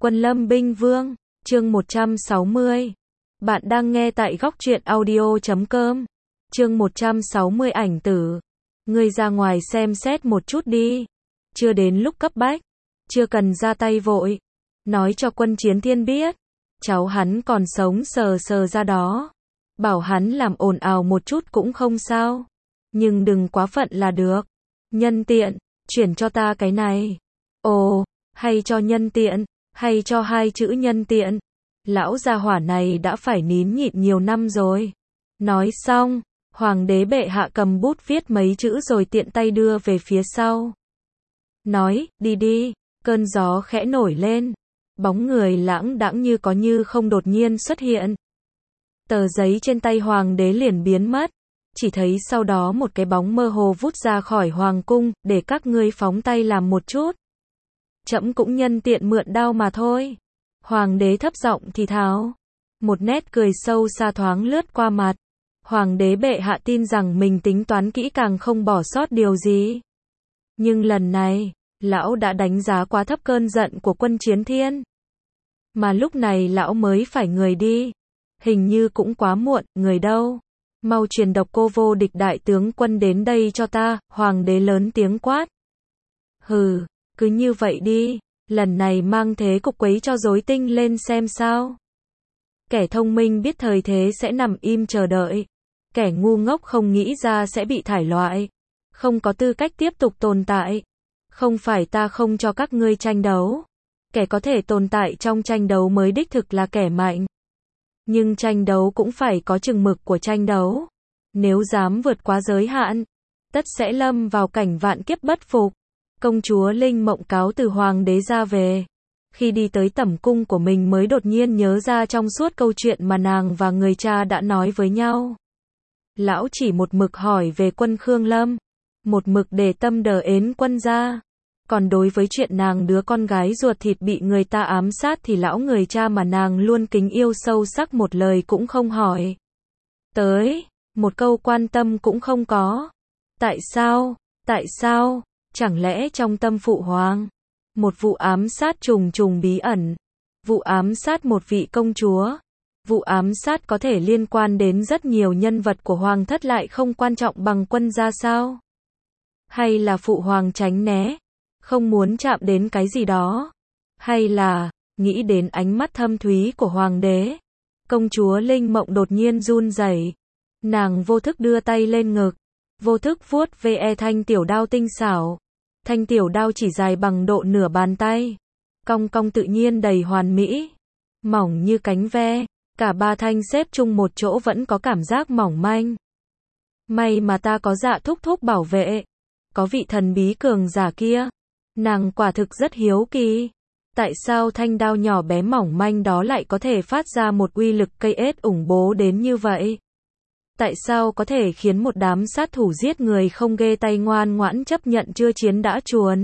Quân Lâm Binh Vương, chương 160. Bạn đang nghe tại góc truyện audio.com. Chương 160 ảnh tử. Ngươi ra ngoài xem xét một chút đi. Chưa đến lúc cấp bách. Chưa cần ra tay vội. Nói cho Quân Chiến Thiên biết. Cháu hắn còn sống sờ sờ ra đó. Bảo hắn làm ồn ào một chút cũng không sao. Nhưng đừng quá phận là được. Nhân tiện, chuyển cho ta cái này. Ồ, hay cho nhân tiện, hay cho hai chữ nhân tiện. Lão gia hỏa này đã phải nín nhịn nhiều năm rồi. Nói xong, hoàng đế bệ hạ cầm bút viết mấy chữ rồi tiện tay đưa về phía sau. Nói, đi đi, cơn gió khẽ nổi lên. Bóng người lãng đãng như có như không đột nhiên xuất hiện. Tờ giấy trên tay hoàng đế liền biến mất. Chỉ thấy sau đó một cái bóng mơ hồ vút ra khỏi hoàng cung, để các ngươi phóng tay làm một chút. Trẫm cũng nhân tiện mượn đao mà thôi. Hoàng đế thấp giọng thì thào. Một nét cười sâu xa thoáng lướt qua mặt. Hoàng đế bệ hạ tin rằng mình tính toán kỹ càng không bỏ sót điều gì. Nhưng lần này, lão đã đánh giá quá thấp cơn giận của Quân Chiến Thiên. Mà lúc này lão mới phải người đi. Hình như cũng quá muộn, người đâu? Mau truyền độc cô vô địch đại tướng quân đến đây cho ta, hoàng đế lớn tiếng quát. Hừ, cứ như vậy đi, lần này mang thế cục quấy cho rối tinh lên xem sao. Kẻ thông minh biết thời thế sẽ nằm im chờ đợi. Kẻ ngu ngốc không nghĩ ra sẽ bị thải loại. Không có tư cách tiếp tục tồn tại. Không phải ta không cho các ngươi tranh đấu. Kẻ có thể tồn tại trong tranh đấu mới đích thực là kẻ mạnh. Nhưng tranh đấu cũng phải có chừng mực của tranh đấu. Nếu dám vượt quá giới hạn, tất sẽ lâm vào cảnh vạn kiếp bất phục. Công chúa Linh Mộng cáo từ hoàng đế ra về. Khi đi tới tẩm cung của mình mới đột nhiên nhớ ra trong suốt câu chuyện mà nàng và người cha đã nói với nhau. Lão chỉ một mực hỏi về Quân Khương Lâm. Một mực để tâm đờ ến quân gia. Còn đối với chuyện nàng đứa con gái ruột thịt bị người ta ám sát thì lão người cha mà nàng luôn kính yêu sâu sắc một lời cũng không hỏi. Tới, một câu quan tâm cũng không có. Tại sao? Tại sao? Chẳng lẽ trong tâm phụ hoàng? Một vụ ám sát trùng trùng bí ẩn. Vụ ám sát một vị công chúa. Vụ ám sát có thể liên quan đến rất nhiều nhân vật của hoàng thất lại không quan trọng bằng quân gia sao? Hay là phụ hoàng tránh né? Không muốn chạm đến cái gì đó. Hay là, nghĩ đến ánh mắt thâm thúy của hoàng đế. Công chúa Linh Mộng đột nhiên run rẩy. Nàng vô thức đưa tay lên ngực. Vô thức vuốt ve thanh tiểu đao tinh xảo. Thanh tiểu đao chỉ dài bằng độ nửa bàn tay. Cong cong tự nhiên đầy hoàn mỹ. Mỏng như cánh ve. Cả ba thanh xếp chung một chỗ vẫn có cảm giác mỏng manh. May mà ta có Dạ thúc thúc bảo vệ. Có vị thần bí cường giả kia. Nàng quả thực rất hiếu kỳ. Tại sao thanh đao nhỏ bé mỏng manh đó lại có thể phát ra một uy lực cây ết ủng bố đến như vậy? Tại sao có thể khiến một đám sát thủ giết người không ghê tay ngoan ngoãn chấp nhận chưa chiến đã chuồn?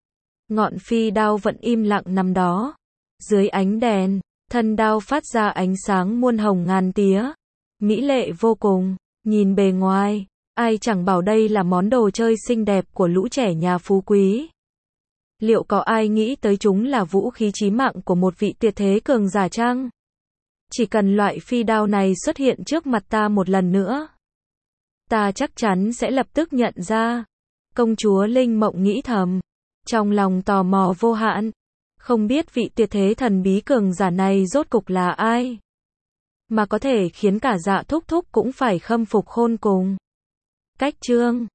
Ngọn phi đao vẫn im lặng nằm đó. Dưới ánh đèn, thân đao phát ra ánh sáng muôn hồng ngàn tía. Mỹ lệ vô cùng, nhìn bề ngoài, ai chẳng bảo đây là món đồ chơi xinh đẹp của lũ trẻ nhà phú quý. Liệu có ai nghĩ tới chúng là vũ khí chí mạng của một vị tuyệt thế cường giả chăng? Chỉ cần loại phi đao này xuất hiện trước mặt ta một lần nữa, ta chắc chắn sẽ lập tức nhận ra. Công chúa Linh Mộng nghĩ thầm, trong lòng tò mò vô hạn. Không biết vị tuyệt thế thần bí cường giả này rốt cục là ai? Mà có thể khiến cả Dạ thúc thúc cũng phải khâm phục khôn cùng. Cách chương